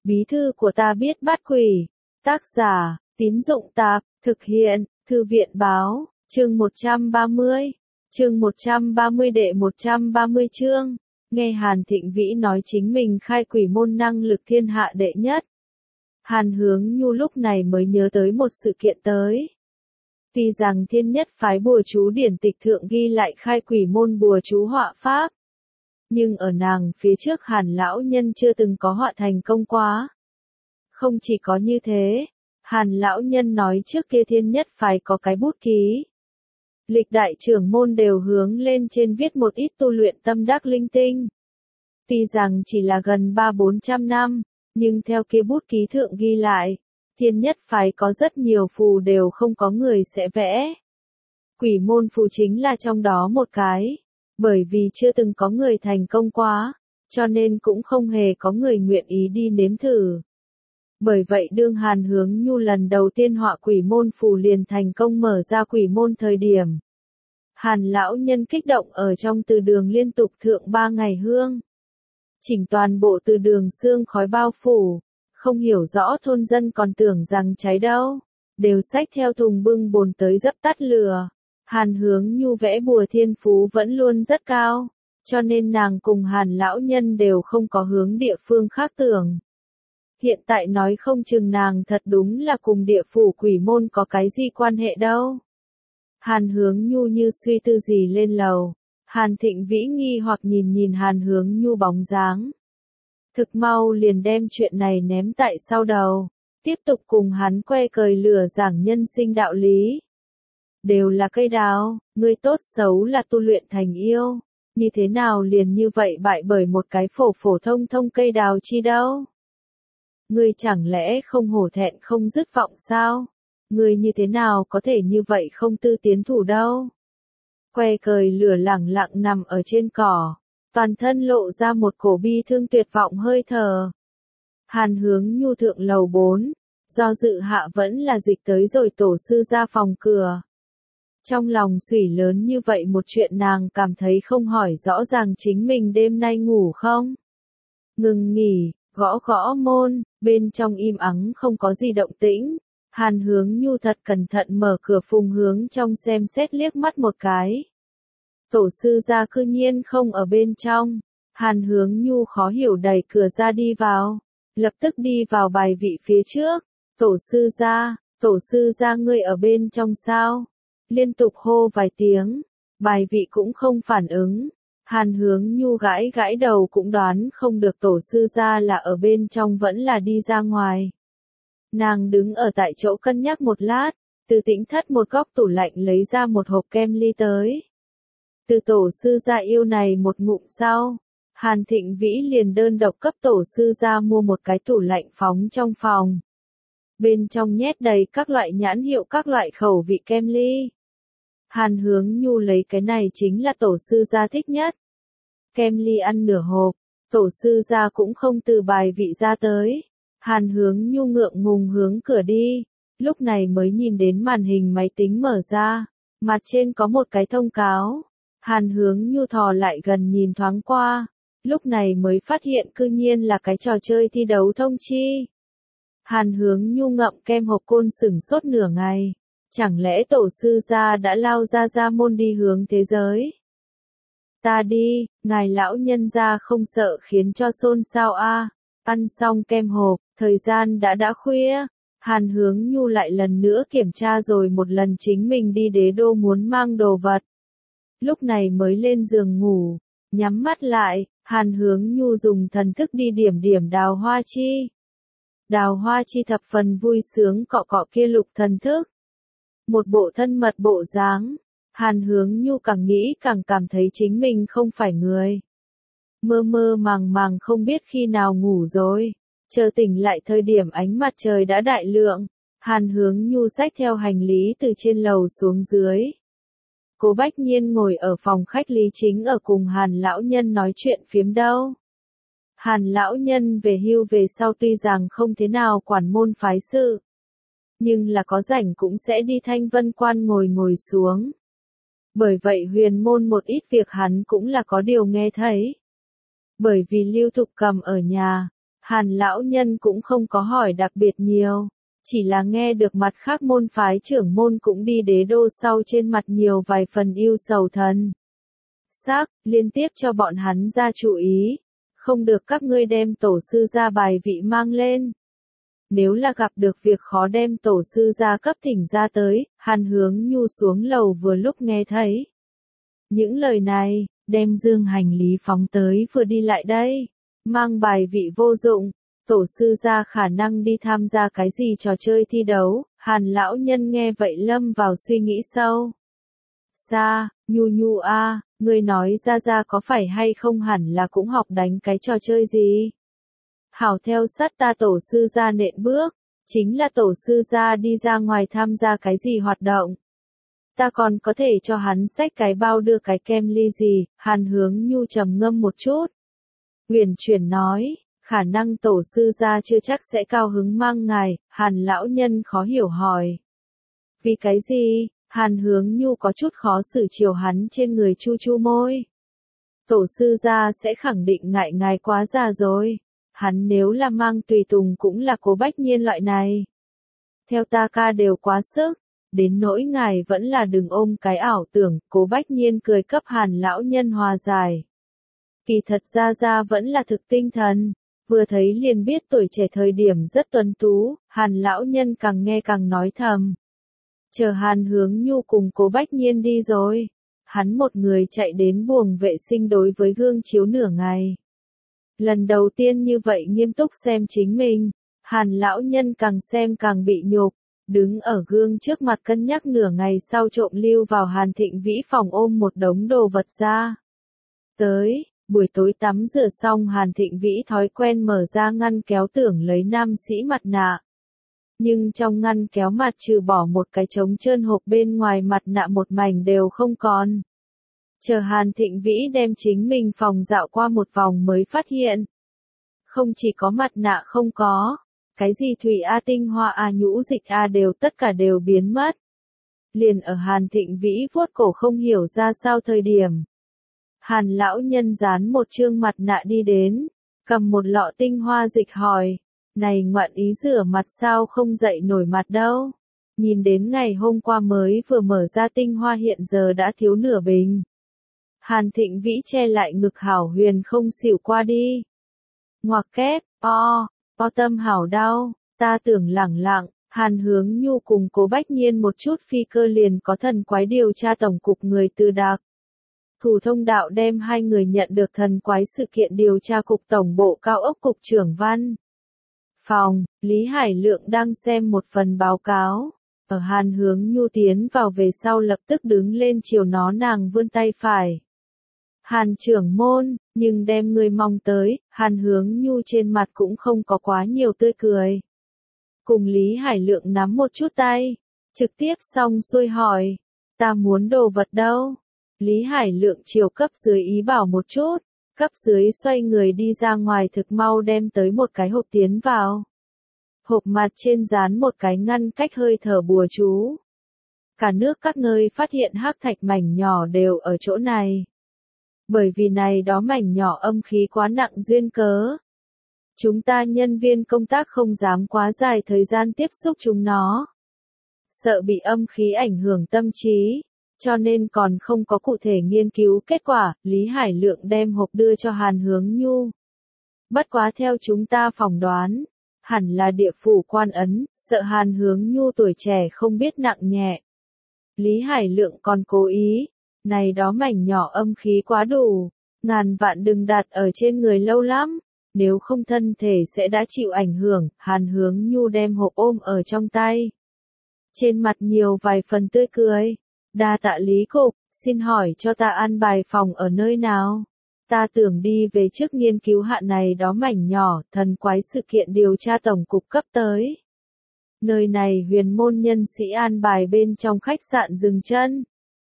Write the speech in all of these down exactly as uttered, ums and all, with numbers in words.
Bí thư của ta biết bắt quỷ. Tác giả, Tín Dụng Tạp, thực hiện, Thư viện Báo, chương một trăm ba mươi. Chương một trăm ba mươi đệ một trăm ba mươi chương. Nghe Hàn Thịnh Vĩ nói chính mình khai quỷ môn năng lực thiên hạ đệ nhất. Hàn Hướng Nhu lúc này mới nhớ tới một sự kiện tới. Tuy rằng thiên nhất phái bùa chú điển tịch thượng ghi lại khai quỷ môn bùa chú họa pháp. Nhưng ở nàng phía trước Hàn lão nhân chưa từng có họa thành công quá. Không chỉ có như thế, Hàn lão nhân nói trước kia thiên nhất phái có cái bút ký. Lịch đại trưởng môn đều hướng lên trên viết một ít tu luyện tâm đắc linh tinh. Tuy rằng chỉ là gần ba bốn trăm năm, nhưng theo kia bút ký thượng ghi lại, thiên nhất phái có rất nhiều phù đều không có người sẽ vẽ. Quỷ môn phù chính là trong đó một cái, bởi vì chưa từng có người thành công quá, cho nên cũng không hề có người nguyện ý đi nếm thử. Bởi vậy đương Hàn Hướng Nhu lần đầu tiên họa quỷ môn phù liền thành công mở ra quỷ môn thời điểm. Hàn lão nhân kích động ở trong từ đường liên tục thượng ba ngày hương. Chỉnh toàn bộ từ đường sương khói bao phủ, không hiểu rõ thôn dân còn tưởng rằng cháy đâu, đều xách theo thùng bưng bồn tới dập tắt lửa. Hàn Hướng Nhu vẽ bùa thiên phú vẫn luôn rất cao, cho nên nàng cùng Hàn lão nhân đều không có hướng địa phương khác tưởng. Hiện tại nói không chừng nàng thật đúng là cùng địa phủ quỷ môn có cái gì quan hệ đâu. Hàn Hướng Nhu như suy tư gì lên lầu. Hàn Thịnh Vĩ nghi hoặc nhìn nhìn Hàn Hướng Nhu bóng dáng. Thực mau liền đem chuyện này ném tại sau đầu, tiếp tục cùng hắn que cời lửa giảng nhân sinh đạo lý. Đều là cây đào, ngươi tốt xấu là tu luyện thành yêu, như thế nào liền như vậy bại bởi một cái phổ phổ thông thông cây đào chi đâu. Ngươi chẳng lẽ không hổ thẹn không dứt vọng sao? Ngươi như thế nào có thể như vậy không tư tiến thủ đâu? Que cời lửa lẳng lặng nằm ở trên cỏ, toàn thân lộ ra một cổ bi thương tuyệt vọng hơi thở. Hàn Hướng Nhu thượng lầu bốn, do dự hạ vẫn là dịch tới rồi tổ sư ra phòng cửa. Trong lòng sủy lớn như vậy một chuyện nàng cảm thấy không hỏi rõ ràng chính mình đêm nay ngủ không. Ngừng nghỉ, gõ gõ môn, bên trong im ắng không có gì động tĩnh. Hàn Hướng Nhu thật cẩn thận mở cửa phùng hướng trong xem xét liếc mắt một cái. Tổ sư gia cư nhiên không ở bên trong. Hàn Hướng Nhu khó hiểu đẩy cửa ra đi vào, lập tức đi vào bài vị phía trước. Tổ sư gia, tổ sư gia ngươi ở bên trong sao? Liên tục hô vài tiếng, bài vị cũng không phản ứng. Hàn Hướng Nhu gãi gãi đầu cũng đoán không được tổ sư gia là ở bên trong vẫn là đi ra ngoài. Nàng đứng ở tại chỗ cân nhắc một lát, từ tĩnh thất một góc tủ lạnh lấy ra một hộp kem ly tới. Từ tổ sư gia yêu này một ngụm sau, Hàn Thịnh Vĩ liền đơn độc cấp tổ sư gia mua một cái tủ lạnh phóng trong phòng. Bên trong nhét đầy các loại nhãn hiệu các loại khẩu vị kem ly. Hàn Hướng Nhu lấy cái này chính là tổ sư gia thích nhất. Kem ly ăn nửa hộp, tổ sư gia cũng không từ bài vị ra tới. Hàn Hướng Nhu ngượng ngùng hướng cửa đi, lúc này mới nhìn đến màn hình máy tính mở ra, mặt trên có một cái thông cáo. Hàn Hướng Nhu thò lại gần nhìn thoáng qua, lúc này mới phát hiện cư nhiên là cái trò chơi thi đấu thông chi. Hàn Hướng Nhu ngậm kem hộp côn sửng sốt nửa ngày, chẳng lẽ tổ sư gia đã lao ra ra môn đi hướng thế giới? Ta đi, ngài lão nhân gia không sợ khiến cho xôn xao a. Ăn xong kem hộp, thời gian đã đã khuya, Hàn Hướng Nhu lại lần nữa kiểm tra rồi một lần chính mình đi đế đô muốn mang đồ vật. Lúc này mới lên giường ngủ, nhắm mắt lại, Hàn Hướng Nhu dùng thần thức đi điểm điểm Đào Hoa Chi. Đào Hoa Chi thập phần vui sướng cọ cọ kia lục thần thức. Một bộ thân mật bộ dáng, Hàn Hướng Nhu càng nghĩ càng cảm thấy chính mình không phải người. Mơ mơ màng màng không biết khi nào ngủ rồi, chờ tỉnh lại thời điểm ánh mặt trời đã đại lượng, Hàn Hướng Nhu xách theo hành lý từ trên lầu xuống dưới. Cố Bách Nhiên ngồi ở phòng khách lý chính ở cùng Hàn lão nhân nói chuyện phiếm đâu. Hàn lão nhân về hưu về sau tuy rằng không thế nào quản môn phái sự, nhưng là có rảnh cũng sẽ đi Thanh Vân Quan ngồi ngồi xuống. Bởi vậy huyền môn một ít việc hắn cũng là có điều nghe thấy. Bởi vì Lưu Thục Cầm ở nhà, Hàn lão nhân cũng không có hỏi đặc biệt nhiều, chỉ là nghe được mặt khác môn phái trưởng môn cũng đi đế đô sau trên mặt nhiều vài phần yêu sầu thần sắc, liên tiếp cho bọn hắn ra chú ý, không được các ngươi đem tổ sư gia bài vị mang lên. Nếu là gặp được việc khó đem tổ sư gia cấp thỉnh ra tới, Hàn Hướng Nhu xuống lầu vừa lúc nghe thấy. Những lời này, đem dương hành lý phóng tới vừa đi lại đây, mang bài vị vô dụng, tổ sư gia khả năng đi tham gia cái gì trò chơi thi đấu, Hàn lão nhân nghe vậy lâm vào suy nghĩ sâu. Sa, Nhu Nhu a, ngươi nói ra ra có phải hay không hẳn là cũng học đánh cái trò chơi gì? Hảo theo sát ta tổ sư gia nện bước, chính là tổ sư gia đi ra ngoài tham gia cái gì hoạt động. Ta còn có thể cho hắn xách cái bao đưa cái kem ly gì, Hàn Hướng Nhu trầm ngâm một chút. Huyền chuyển nói, khả năng tổ sư gia chưa chắc sẽ cao hứng mang ngài, Hàn lão nhân khó hiểu hỏi. Vì cái gì? Hàn Hướng Nhu có chút khó xử chiều hắn trên người chu chu môi. Tổ sư gia sẽ khẳng định ngại ngài quá già rồi. Hắn nếu là mang tùy tùng cũng là Cố Bách Nhiên loại này. Theo ta ca đều quá sức, đến nỗi ngài vẫn là đừng ôm cái ảo tưởng, Cố Bách Nhiên cười cấp Hàn lão nhân hòa giải. Kỳ thật ra ra vẫn là thực tinh thần, vừa thấy liền biết tuổi trẻ thời điểm rất tuấn tú, Hàn lão nhân càng nghe càng nói thầm. Chờ Hàn Hướng Nhu cùng Cố Bách Nhiên đi rồi, hắn một người chạy đến buồng vệ sinh đối với gương chiếu nửa ngày. Lần đầu tiên như vậy nghiêm túc xem chính mình, Hàn lão nhân càng xem càng bị nhục, đứng ở gương trước mặt cân nhắc nửa ngày sau trộm lưu vào Hàn Thịnh Vĩ phòng ôm một đống đồ vật ra. Tới, buổi tối tắm rửa xong Hàn Thịnh Vĩ thói quen mở ra ngăn kéo tưởng lấy nam sĩ mặt nạ. Nhưng trong ngăn kéo mặt trừ bỏ một cái trống trơn hộp bên ngoài mặt nạ một mảnh đều không còn. Chờ Hàn Thịnh Vĩ đem chính mình phòng dạo qua một vòng mới phát hiện. Không chỉ có mặt nạ không có, cái gì thủy A tinh hoa A nhũ dịch A đều tất cả đều biến mất. Liền ở Hàn Thịnh Vĩ vuốt cổ không hiểu ra sao thời điểm. Hàn lão nhân dán một trương mặt nạ đi đến, cầm một lọ tinh hoa dịch hỏi, này ngoạn ý rửa mặt sao không dậy nổi mặt đâu. Nhìn đến ngày hôm qua mới vừa mở ra tinh hoa hiện giờ đã thiếu nửa bình. Hàn Thịnh Vĩ che lại ngực hảo huyền không xỉu qua đi. Ngoặc kép, o, o tâm hảo đau, ta tưởng lẳng lặng, Hàn Hướng Nhu cùng Cố Bách Nhiên một chút phi cơ liền có thần quái điều tra tổng cục người từ đặc. Thủ thông đạo đem hai người nhận được thần quái sự kiện điều tra cục tổng bộ cao ốc cục trưởng văn. Phòng, Lý Hải Lượng đang xem một phần báo cáo. Ở Hàn Hướng Nhu tiến vào về sau lập tức đứng lên chiều nó nàng vươn tay phải. Hàn trưởng môn, nhưng đem người mong tới, Hàn Hướng Nhu trên mặt cũng không có quá nhiều tươi cười. Cùng Lý Hải Lượng nắm một chút tay, trực tiếp xong xuôi hỏi, ta muốn đồ vật đâu? Lý Hải Lượng chiều cấp dưới ý bảo một chút, cấp dưới xoay người đi ra ngoài thực mau đem tới một cái hộp tiến vào. Hộp mặt trên dán một cái ngăn cách hơi thở bùa chú. Cả nước các nơi phát hiện hắc thạch mảnh nhỏ đều ở chỗ này. Bởi vì này đó mảnh nhỏ âm khí quá nặng duyên cớ. Chúng ta nhân viên công tác không dám quá dài thời gian tiếp xúc chúng nó. Sợ bị âm khí ảnh hưởng tâm trí, cho nên còn không có cụ thể nghiên cứu kết quả, Lý Hải Lượng đem hộp đưa cho Hàn Hướng Nhu. Bất quá theo chúng ta phỏng đoán, hẳn là địa phủ quan ấn, sợ Hàn Hướng Nhu tuổi trẻ không biết nặng nhẹ. Lý Hải Lượng còn cố ý, này đó mảnh nhỏ âm khí quá đủ, ngàn vạn đừng đặt ở trên người lâu lắm, nếu không thân thể sẽ đã chịu ảnh hưởng, Hàn Hướng Nhu đem hộp ôm ở trong tay. Trên mặt nhiều vài phần tươi cười, đa tạ Lý cục, xin hỏi cho ta an bài phòng ở nơi nào? Ta tưởng đi về trước nghiên cứu hạ này đó mảnh nhỏ, thần quái sự kiện điều tra tổng cục cấp tới. Nơi này huyền môn nhân sĩ an bài bên trong khách sạn dừng chân.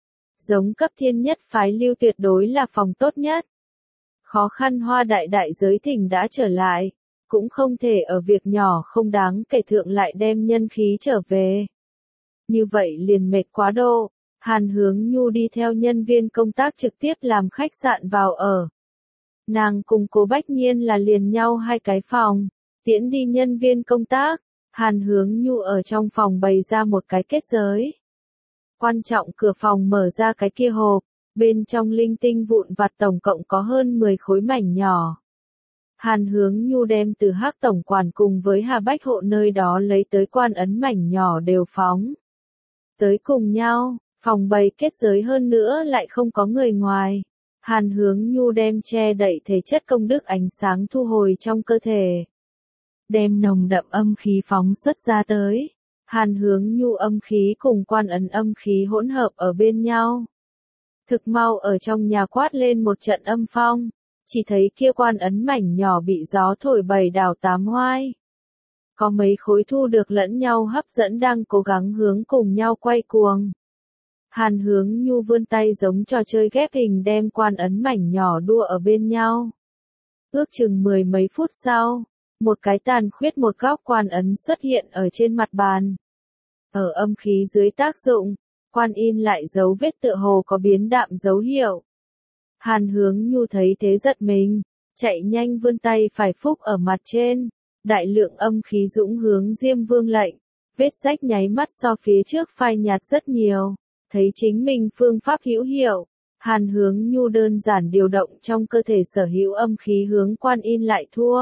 Giống cấp thiên nhất phái lưu tuyệt đối là phòng tốt nhất. Khó khăn hoa đại đại giới thỉnh đã trở lại, cũng không thể ở việc nhỏ không đáng kể thượng lại đem nhân khí trở về. Như vậy liền mệt quá độ, Hàn Hướng Nhu đi theo nhân viên công tác trực tiếp làm khách sạn vào ở. Nàng cùng Cố Bách Nhiên là liền nhau hai cái phòng, tiễn đi nhân viên công tác, Hàn Hướng Nhu ở trong phòng bày ra một cái kết giới. Quan trọng cửa phòng mở ra cái kia hộp, bên trong linh tinh vụn vặt tổng cộng có hơn mười khối mảnh nhỏ. Hàn Hướng Nhu đem từ Hắc tổng quản cùng với Hà Bách Hộ nơi đó lấy tới quan ấn mảnh nhỏ đều phóng tới cùng nhau, phòng bày kết giới hơn nữa lại không có người ngoài. Hàn Hướng Nhu đem che đậy thể chất công đức ánh sáng thu hồi trong cơ thể, đem nồng đậm âm khí phóng xuất ra tới. Hàn Hướng Nhu âm khí cùng quan ấn âm khí hỗn hợp ở bên nhau. Thực mau ở trong nhà quát lên một trận âm phong, chỉ thấy kia quan ấn mảnh nhỏ bị gió thổi bảy đảo tám hoai. Có mấy khối thu được lẫn nhau hấp dẫn đang cố gắng hướng cùng nhau quay cuồng. Hàn Hướng Nhu vươn tay giống trò chơi ghép hình đem quan ấn mảnh nhỏ đua ở bên nhau. Ước chừng mười mấy phút sau, một cái tàn khuyết một góc quan ấn xuất hiện ở trên mặt bàn. Ở âm khí dưới tác dụng, quan in lại dấu vết tựa hồ có biến đạm dấu hiệu. Hàn Hướng Nhu thấy thế giật mình, chạy nhanh vươn tay phải phúc ở mặt trên, đại lượng âm khí dũng hướng Diêm Vương lệnh, vết rách nháy mắt so phía trước phai nhạt rất nhiều, thấy chính mình phương pháp hữu hiệu, Hàn Hướng Nhu đơn giản điều động trong cơ thể sở hữu âm khí hướng quan in lại thua.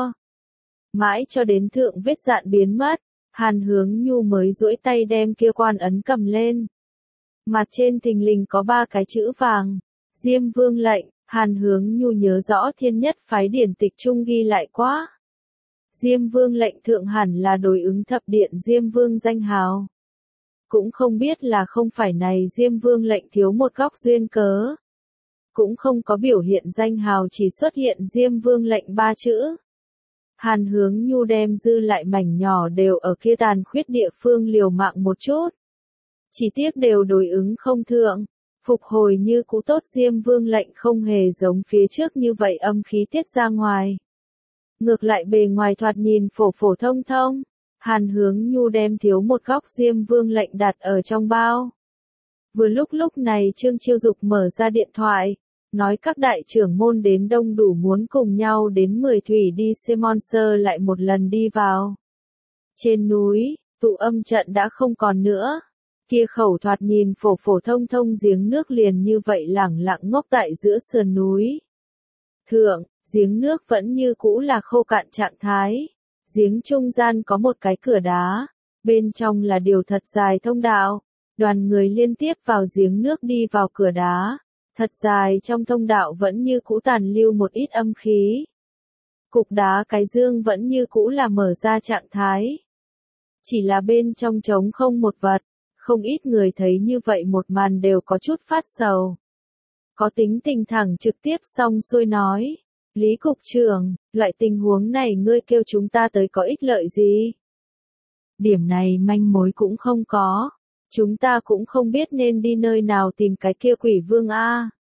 Mãi cho đến thượng vết dạn biến mất, Hàn Hướng Nhu mới duỗi tay đem kia quan ấn cầm lên. Mặt trên thình lình có ba cái chữ vàng, Diêm Vương lệnh. Hàn Hướng Nhu nhớ rõ thiên nhất phái điển tịch trung ghi lại quá. Diêm Vương lệnh thượng hẳn là đối ứng thập điện Diêm Vương danh hào. Cũng không biết là không phải này Diêm Vương lệnh thiếu một góc duyên cớ. Cũng không có biểu hiện danh hào chỉ xuất hiện Diêm Vương lệnh ba chữ. Hàn Hướng Nhu đem dư lại mảnh nhỏ đều ở kia tàn khuyết địa phương liều mạng một chút. Chỉ tiếc đều đối ứng không thượng. Phục hồi như cũ tốt Diêm Vương lệnh không hề giống phía trước như vậy âm khí tiết ra ngoài. Ngược lại bề ngoài thoạt nhìn phổ phổ thông thông, Hàn Hướng Nhu đem thiếu một góc Diêm Vương lệnh đặt ở trong bao. Vừa lúc lúc này Trương Chiêu Dục mở ra điện thoại, nói các đại trưởng môn đến đông đủ muốn cùng nhau đến Mười Thủy đi xem Monster lại một lần đi vào. Trên núi, tụ âm trận đã không còn nữa. Kia khẩu thoạt nhìn phổ phổ thông thông giếng nước liền như vậy lẳng lặng ngốc tại giữa sườn núi. Thượng, giếng nước vẫn như cũ là khô cạn trạng thái. Giếng trung gian có một cái cửa đá, bên trong là điều thật dài thông đạo. Đoàn người liên tiếp vào giếng nước đi vào cửa đá. Thật dài trong thông đạo vẫn như cũ tàn lưu một ít âm khí. Cục đá cái dương vẫn như cũ là mở ra trạng thái. Chỉ là bên trong trống không một vật. Không ít người thấy như vậy một màn đều có chút phát sầu. Có tính tình thẳng trực tiếp xong xuôi nói. Lý cục trưởng, loại tình huống này ngươi kêu chúng ta tới có ích lợi gì? Điểm này manh mối cũng không có. Chúng ta cũng không biết nên đi nơi nào tìm cái kia quỷ vương a.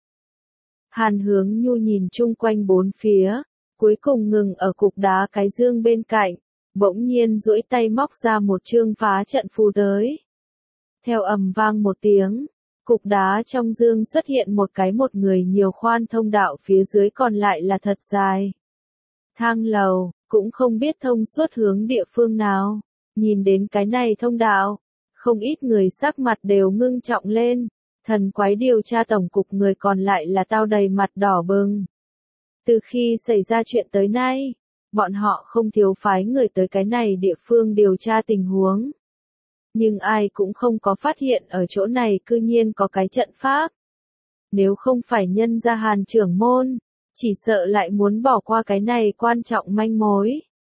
Hàn Hướng Nhu nhìn chung quanh bốn phía, cuối cùng ngừng ở cục đá cái dương bên cạnh, bỗng nhiên duỗi tay móc ra một chương phá trận phù tới. Theo ầm vang một tiếng, cục đá trong dương xuất hiện một cái một người nhiều khoan thông đạo phía dưới còn lại là thật dài. Thang lầu, cũng không biết thông suốt hướng địa phương nào. Nhìn đến cái này thông đạo, không ít người sắc mặt đều ngưng trọng lên. Thần quái điều tra tổng cục người còn lại là tao đầy mặt đỏ bừng. Từ khi xảy ra chuyện tới nay, bọn họ không thiếu phái người tới cái này địa phương điều tra tình huống. Nhưng ai cũng không có phát hiện ở chỗ này cư nhiên có cái trận pháp. Nếu không phải nhân ra Hàn trưởng môn, chỉ sợ lại muốn bỏ qua cái này quan trọng manh mối.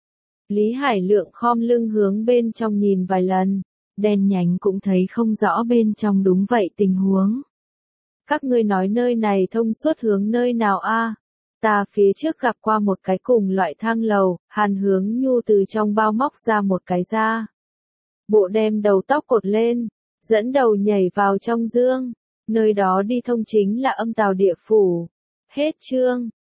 Lý Hải Lượng khom lưng hướng bên trong nhìn vài lần, đen nhánh cũng thấy không rõ bên trong đúng vậy tình huống. Các ngươi nói nơi này thông suốt hướng nơi nào a? Ta phía trước gặp qua một cái cùng loại thang lầu, Hàn Hướng Nhu từ trong bao móc ra một cái ra. Bộ đem đầu tóc cột lên, dẫn đầu nhảy vào trong dương, nơi đó đi thông chính là âm tào địa phủ. Hết chương.